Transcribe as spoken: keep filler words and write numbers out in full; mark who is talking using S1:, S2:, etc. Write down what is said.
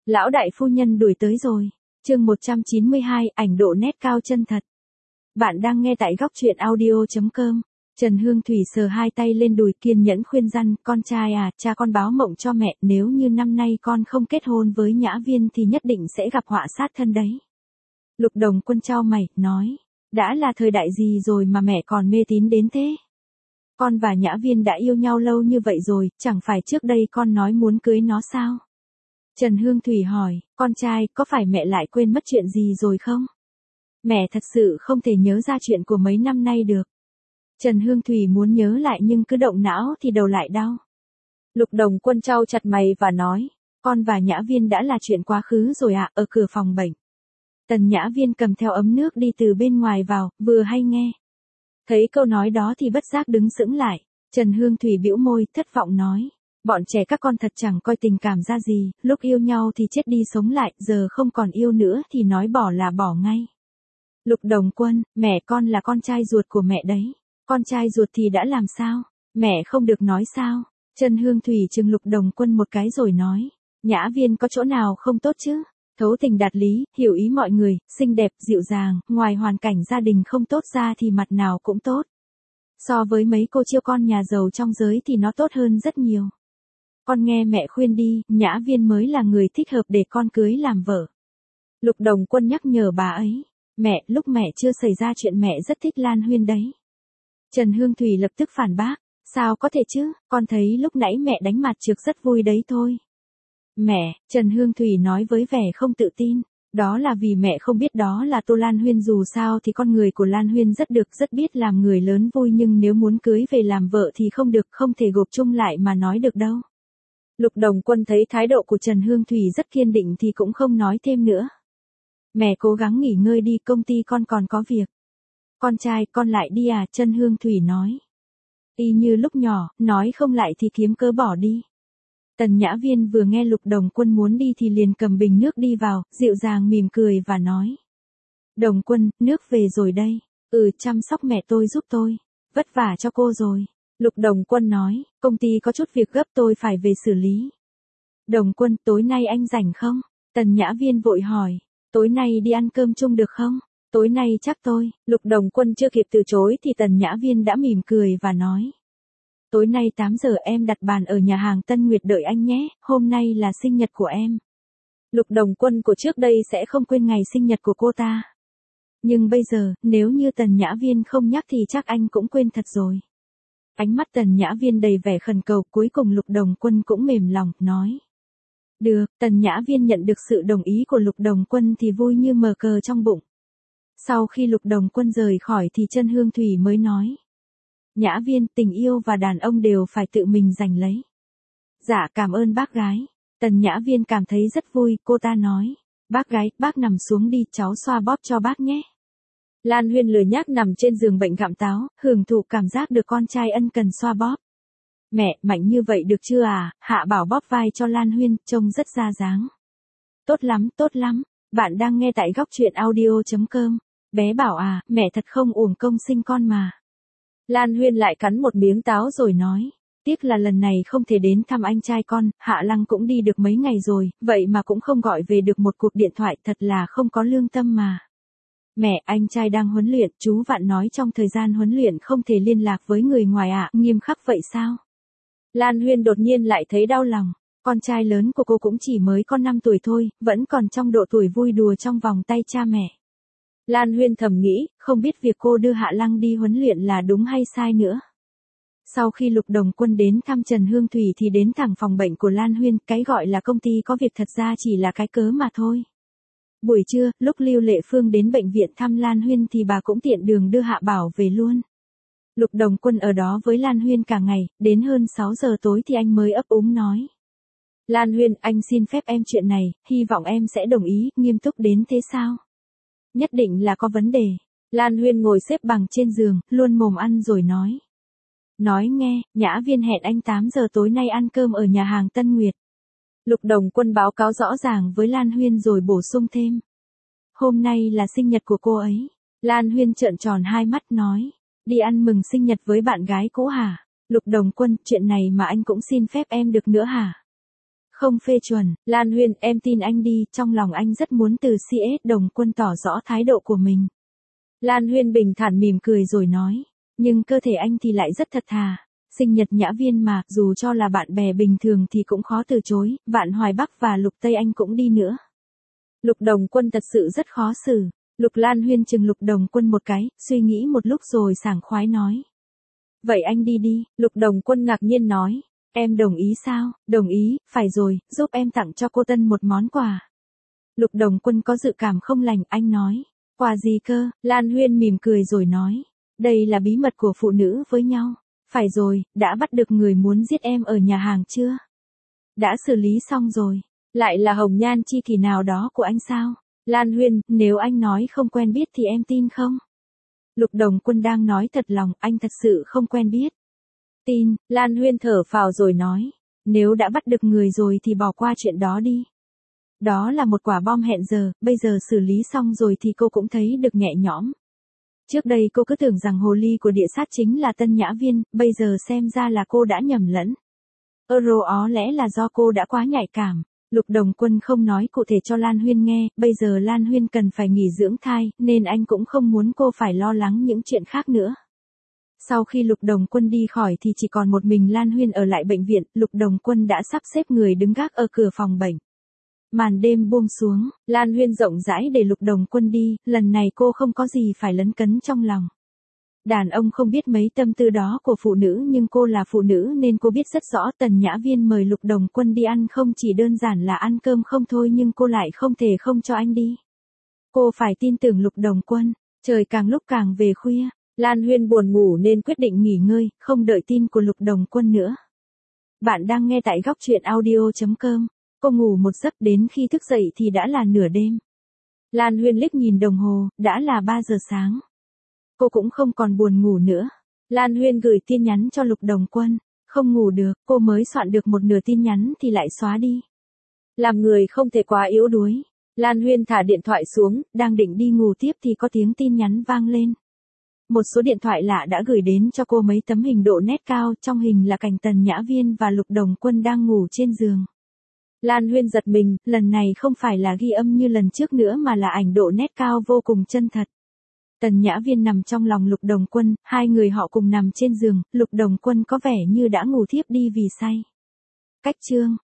S1: Lão đại phu nhân đuổi tới rồi. Chương một trăm chín mươi hai, ảnh độ nét cao chân thật. Bạn đang nghe tại góc truyện audio chấm com. Trần Hương Thủy sờ hai tay lên đùi kiên nhẫn khuyên răn, con trai à, cha con báo mộng cho mẹ, nếu như năm nay con không kết hôn với Nhã Viên thì nhất định sẽ gặp họa sát thân đấy. Lục Đồng Quân chau mày, nói, đã là thời đại gì rồi mà mẹ còn mê tín đến thế? Con và Nhã Viên đã yêu nhau lâu như vậy rồi, chẳng phải trước đây con nói muốn cưới nó sao? Trần Hương Thủy hỏi, con trai, có phải mẹ lại quên mất chuyện gì rồi không? Mẹ thật sự không thể nhớ ra chuyện của mấy năm nay được. Trần Hương Thủy muốn nhớ lại nhưng cứ động não thì đầu lại đau. Lục Đồng Quân chau chặt mày và nói, con và Nhã Viên đã là chuyện quá khứ rồi ạ. Ở cửa phòng bệnh, Tần Nhã Viên cầm theo ấm nước đi từ bên ngoài vào, vừa hay nghe. Thấy câu nói đó thì bất giác đứng sững lại. Trần Hương Thủy bĩu môi, thất vọng nói, bọn trẻ các con thật chẳng coi tình cảm ra gì, lúc yêu nhau thì chết đi sống lại, giờ không còn yêu nữa thì nói bỏ là bỏ ngay. Lục Đồng Quân, mẹ con là con trai ruột của mẹ đấy. Con trai ruột thì đã làm sao? Mẹ không được nói sao? Trần Hương Thủy trừng Lục Đồng Quân một cái rồi nói, Nhã Viên có chỗ nào không tốt chứ? Thấu tình đạt lý, hiểu ý mọi người, xinh đẹp, dịu dàng, ngoài hoàn cảnh gia đình không tốt ra thì mặt nào cũng tốt. So với mấy cô chiêu con nhà giàu trong giới thì nó tốt hơn rất nhiều. Con nghe mẹ khuyên đi, Nhã Viên mới là người thích hợp để con cưới làm vợ. Lục Đồng Quân nhắc nhở bà ấy, mẹ, lúc mẹ chưa xảy ra chuyện mẹ rất thích Lan Huyên đấy. Trần Hương Thủy lập tức phản bác, sao có thể chứ, con thấy lúc nãy mẹ đánh mặt trược rất vui đấy thôi. Mẹ, Trần Hương Thủy nói với vẻ không tự tin, đó là vì mẹ không biết đó là Tô Lan Huyên, dù sao thì con người của Lan Huyên rất được, rất biết làm người lớn vui, nhưng nếu muốn cưới về làm vợ thì không được, không thể gộp chung lại mà nói được đâu. Lục Đồng Quân thấy thái độ của Trần Hương Thủy rất kiên định thì cũng không nói thêm nữa. Mẹ cố gắng nghỉ ngơi đi, công ty con còn có việc. Con trai, con lại đi à, Trần Hương Thủy nói. Y như lúc nhỏ, nói không lại thì kiếm cớ bỏ đi. Tần Nhã Viên vừa nghe Lục Đồng Quân muốn đi thì liền cầm bình nước đi vào, dịu dàng mỉm cười và nói. Đồng Quân, nước về rồi đây. Ừ, chăm sóc mẹ tôi giúp tôi. Vất vả cho cô rồi. Lục Đồng Quân nói, công ty có chút việc gấp tôi phải về xử lý. Đồng Quân, tối nay anh rảnh không? Tần Nhã Viên vội hỏi, tối nay đi ăn cơm chung được không? Tối nay chắc tôi. Lục Đồng Quân chưa kịp từ chối thì Tần Nhã Viên đã mỉm cười và nói. Tối nay tám giờ em đặt bàn ở nhà hàng Tân Nguyệt đợi anh nhé, hôm nay là sinh nhật của em. Lục Đồng Quân của trước đây sẽ không quên ngày sinh nhật của cô ta. Nhưng bây giờ, nếu như Tần Nhã Viên không nhắc thì chắc anh cũng quên thật rồi. Ánh mắt Tần Nhã Viên đầy vẻ khẩn cầu, cuối cùng Lục Đồng Quân cũng mềm lòng, nói. Được, Tần Nhã Viên nhận được sự đồng ý của Lục Đồng Quân thì vui như mờ cờ trong bụng. Sau khi Lục Đồng Quân rời khỏi thì Trần Hương Thủy mới nói. Nhã Viên, tình yêu và đàn ông đều phải tự mình giành lấy. Dạ, cảm ơn bác gái. Tần Nhã Viên cảm thấy rất vui, cô ta nói. Bác gái, bác nằm xuống đi, cháu xoa bóp cho bác nhé. Lan Huyên lười nhác nằm trên giường bệnh gặm táo, hưởng thụ cảm giác được con trai ân cần xoa bóp. Mẹ, mạnh như vậy được chưa à? Hạ Bảo bóp vai cho Lan Huyên, trông rất ra dáng. Tốt lắm, tốt lắm. Bạn đang nghe tại góc truyện audio chấm com. Bé bảo à, mẹ thật không uổng công sinh con mà. Lan Huyên lại cắn một miếng táo rồi nói. Tiếc là lần này không thể đến thăm anh trai con, Hạ Lăng cũng đi được mấy ngày rồi, vậy mà cũng không gọi về được một cuộc điện thoại, thật là không có lương tâm mà. Mẹ, anh trai đang huấn luyện, chú Vạn nói trong thời gian huấn luyện không thể liên lạc với người ngoài ạ, à, nghiêm khắc vậy sao? Lan Huyên đột nhiên lại thấy đau lòng, con trai lớn của cô cũng chỉ mới có năm tuổi thôi, vẫn còn trong độ tuổi vui đùa trong vòng tay cha mẹ. Lan Huyên thầm nghĩ, không biết việc cô đưa Hạ Lăng đi huấn luyện là đúng hay sai nữa. Sau khi Lục Đồng Quân đến thăm Trần Hương Thủy thì đến thẳng phòng bệnh của Lan Huyên, cái gọi là công ty có việc thật ra chỉ là cái cớ mà thôi. Buổi trưa, lúc Lưu Lệ Phương đến bệnh viện thăm Lan Huyên thì bà cũng tiện đường đưa Hạ Bảo về luôn. Lục Đồng Quân ở đó với Lan Huyên cả ngày, đến hơn sáu giờ tối thì anh mới ấp úng nói. Lan Huyên, anh xin phép em chuyện này, hy vọng em sẽ đồng ý, nghiêm túc đến thế sao? Nhất định là có vấn đề. Lan Huyên ngồi xếp bằng trên giường, luôn mồm ăn rồi nói. Nói nghe, Nhã Viên hẹn anh tám giờ tối nay ăn cơm ở nhà hàng Tân Nguyệt. Lục Đồng Quân báo cáo rõ ràng với Lan Huyên rồi bổ sung thêm. Hôm nay là sinh nhật của cô ấy. Lan Huyên trợn tròn hai mắt nói. Đi ăn mừng sinh nhật với bạn gái cũ hả? Lục Đồng Quân, chuyện này mà anh cũng xin phép em được nữa hả? Không phê chuẩn, Lan Huyên, em tin anh đi, trong lòng anh rất muốn từ xê ét Đồng Quân tỏ rõ thái độ của mình. Lan Huyên bình thản mỉm cười rồi nói, nhưng cơ thể anh thì lại rất thật thà. Sinh nhật Nhã Viên mà, dù cho là bạn bè bình thường thì cũng khó từ chối, Vạn Hoài Bắc và Lục Tây Anh cũng đi nữa. Lục Đồng Quân thật sự rất khó xử. Lục Lan Huyên chừng Lục Đồng Quân một cái, suy nghĩ một lúc rồi sảng khoái nói. Vậy anh đi đi, Lục Đồng Quân ngạc nhiên nói. Em đồng ý sao? Đồng ý, phải rồi, giúp em tặng cho cô Tân một món quà. Lục Đồng Quân có dự cảm không lành, anh nói. Quà gì cơ? Lan Huyên mỉm cười rồi nói. Đây là bí mật của phụ nữ với nhau. Phải rồi, đã bắt được người muốn giết em ở nhà hàng chưa? Đã xử lý xong rồi. Lại là hồng nhan chi kỷ nào đó của anh sao? Lan Huyên, nếu anh nói không quen biết thì em tin không? Lục Đồng Quân đang nói thật lòng, anh thật sự không quen biết. Tin, Lan Huyên thở phào rồi nói. Nếu đã bắt được người rồi thì bỏ qua chuyện đó đi. Đó là một quả bom hẹn giờ, bây giờ xử lý xong rồi thì cô cũng thấy được nhẹ nhõm. Trước đây cô cứ tưởng rằng hồ ly của địa sát chính là Tân Nhã Viên, bây giờ xem ra là cô đã nhầm lẫn. Euro ó lẽ là do cô đã quá nhạy cảm. Lục Đồng Quân không nói cụ thể cho Lan Huyên nghe, bây giờ Lan Huyên cần phải nghỉ dưỡng thai, nên anh cũng không muốn cô phải lo lắng những chuyện khác nữa. Sau khi Lục Đồng Quân đi khỏi thì chỉ còn một mình Lan Huyên ở lại bệnh viện, Lục Đồng Quân đã sắp xếp người đứng gác ở cửa phòng bệnh. Màn đêm buông xuống, Lan Huyên rộng rãi để Lục Đồng Quân đi, lần này cô không có gì phải lấn cấn trong lòng. Đàn ông không biết mấy tâm tư đó của phụ nữ nhưng cô là phụ nữ nên cô biết rất rõ Tần Nhã Viên mời Lục Đồng Quân đi ăn không chỉ đơn giản là ăn cơm không thôi nhưng cô lại không thể không cho anh đi. Cô phải tin tưởng Lục Đồng Quân, trời càng lúc càng về khuya, Lan Huyên buồn ngủ nên quyết định nghỉ ngơi, không đợi tin của Lục Đồng Quân nữa. Bạn đang nghe tại góc truyện audio chấm com. Cô ngủ một giấc đến khi thức dậy thì đã là nửa đêm. Lan Huyên liếc nhìn đồng hồ, đã là ba giờ sáng. Cô cũng không còn buồn ngủ nữa. Lan Huyên gửi tin nhắn cho Lục Đồng Quân. Không ngủ được, cô mới soạn được một nửa tin nhắn thì lại xóa đi. Làm người không thể quá yếu đuối. Lan Huyên thả điện thoại xuống, đang định đi ngủ tiếp thì có tiếng tin nhắn vang lên. Một số điện thoại lạ đã gửi đến cho cô mấy tấm hình độ nét cao, trong hình là cảnh Tần Nhã Viên và Lục Đồng Quân đang ngủ trên giường. Lan Huyên giật mình, lần này không phải là ghi âm như lần trước nữa mà là ảnh độ nét cao vô cùng chân thật. Tần Nhã Viên nằm trong lòng Lục Đồng Quân, hai người họ cùng nằm trên giường, Lục Đồng Quân có vẻ như đã ngủ thiếp đi vì say. Cách chương